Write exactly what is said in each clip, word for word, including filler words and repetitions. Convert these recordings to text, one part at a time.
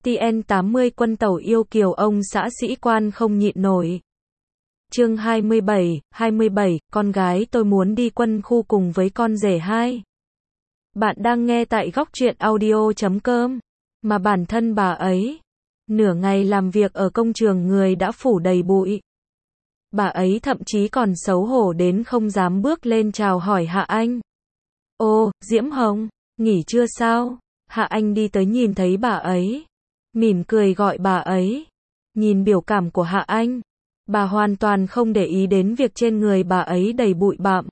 tê en tám mươi quân tàu yêu kiều ông xã sĩ quan không nhịn nổi. Chương hai mươi bảy, hai mươi bảy, con gái tôi muốn đi quân khu cùng với con rể hai. Bạn đang nghe tại góc truyện audio chấm com, mà bản thân bà ấy, nửa ngày làm việc ở công trường người đã phủ đầy bụi. Bà ấy thậm chí còn xấu hổ đến không dám bước lên chào hỏi Hạ Anh. Ô, Diễm Hồng, nghỉ trưa sao? Hạ Anh đi tới nhìn thấy bà ấy, mỉm cười gọi bà ấy. Nhìn biểu cảm của Hạ Anh, bà hoàn toàn không để ý đến việc trên người bà ấy đầy bụi bặm.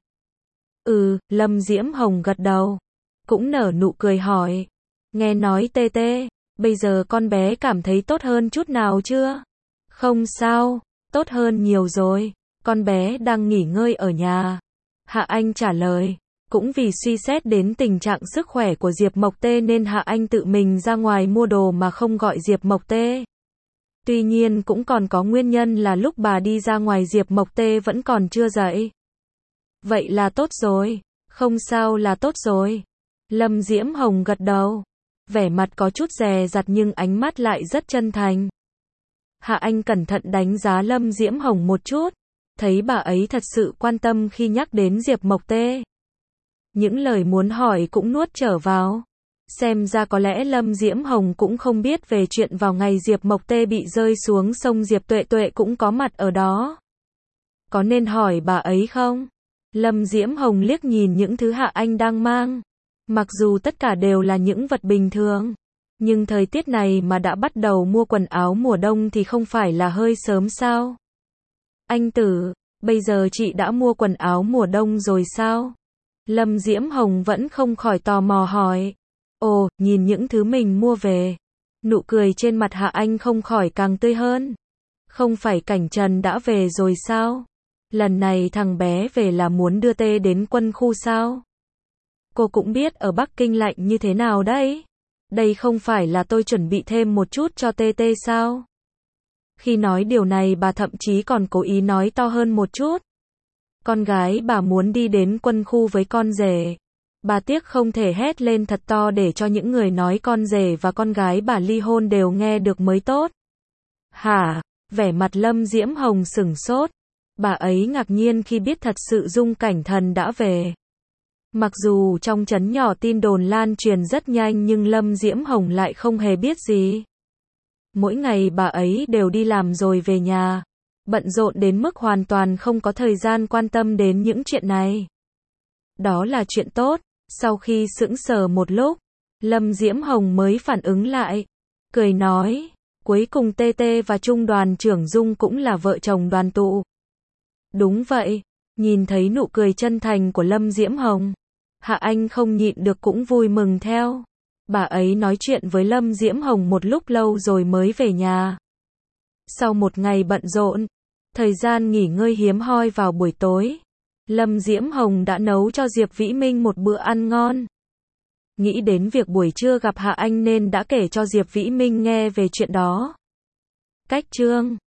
Ừ, Lâm Diễm Hồng gật đầu, cũng nở nụ cười hỏi. Nghe nói tê tê, bây giờ con bé cảm thấy tốt hơn chút nào chưa? Không sao, tốt hơn nhiều rồi, con bé đang nghỉ ngơi ở nhà. Hạ Anh trả lời, cũng vì suy xét đến tình trạng sức khỏe của Diệp Mộc Tê nên Hạ Anh tự mình ra ngoài mua đồ mà không gọi Diệp Mộc Tê. Tuy nhiên cũng còn có nguyên nhân là lúc bà đi ra ngoài Diệp Mộc Tê vẫn còn chưa dậy. Vậy là tốt rồi, không sao là tốt rồi. Lâm Diễm Hồng gật đầu, vẻ mặt có chút dè dặt nhưng ánh mắt lại rất chân thành. Hạ Anh cẩn thận đánh giá Lâm Diễm Hồng một chút, thấy bà ấy thật sự quan tâm khi nhắc đến Diệp Mộc Tê. Những lời muốn hỏi cũng nuốt trở vào. Xem ra có lẽ Lâm Diễm Hồng cũng không biết về chuyện vào ngày Diệp Mộc Tê bị rơi xuống sông Diệp Tuệ Tuệ cũng có mặt ở đó. Có nên hỏi bà ấy không? Lâm Diễm Hồng liếc nhìn những thứ Hạ Anh đang mang. Mặc dù tất cả đều là những vật bình thường, nhưng thời tiết này mà đã bắt đầu mua quần áo mùa đông thì không phải là hơi sớm sao? Anh Tử, bây giờ chị đã mua quần áo mùa đông rồi sao? Lâm Diễm Hồng vẫn không khỏi tò mò hỏi. Ồ, nhìn những thứ mình mua về. Nụ cười trên mặt Hạ Anh không khỏi càng tươi hơn. Không phải Cảnh Trần đã về rồi sao? Lần này thằng bé về là muốn đưa Tê đến quân khu sao? Cô cũng biết ở Bắc Kinh lạnh như thế nào đấy. Đây không phải là tôi chuẩn bị thêm một chút cho Tê Tê sao? Khi nói điều này bà thậm chí còn cố ý nói to hơn một chút. Con gái bà muốn đi đến quân khu với con rể. Bà tiếc không thể hét lên thật to để cho những người nói con rể và con gái bà ly hôn đều nghe được mới tốt. Hả? Vẻ mặt Lâm Diễm Hồng sửng sốt. Bà ấy ngạc nhiên khi biết thật sự Dung Cảnh Thần đã về. Mặc dù trong trấn nhỏ tin đồn lan truyền rất nhanh nhưng Lâm Diễm Hồng lại không hề biết gì. Mỗi ngày bà ấy đều đi làm rồi về nhà, bận rộn đến mức hoàn toàn không có thời gian quan tâm đến những chuyện này. Đó là chuyện tốt. Sau khi sững sờ một lúc, Lâm Diễm Hồng mới phản ứng lại, cười nói, cuối cùng Tê Tê và Trung đoàn trưởng Dung cũng là vợ chồng đoàn tụ. Đúng vậy, nhìn thấy nụ cười chân thành của Lâm Diễm Hồng, Hạ Anh không nhịn được cũng vui mừng theo. Bà ấy nói chuyện với Lâm Diễm Hồng một lúc lâu rồi mới về nhà. Sau một ngày bận rộn, thời gian nghỉ ngơi hiếm hoi vào buổi tối, Lâm Diễm Hồng đã nấu cho Diệp Vĩ Minh một bữa ăn ngon. Nghĩ đến việc buổi trưa gặp Hạ Anh nên đã kể cho Diệp Vĩ Minh nghe về chuyện đó. Cách chương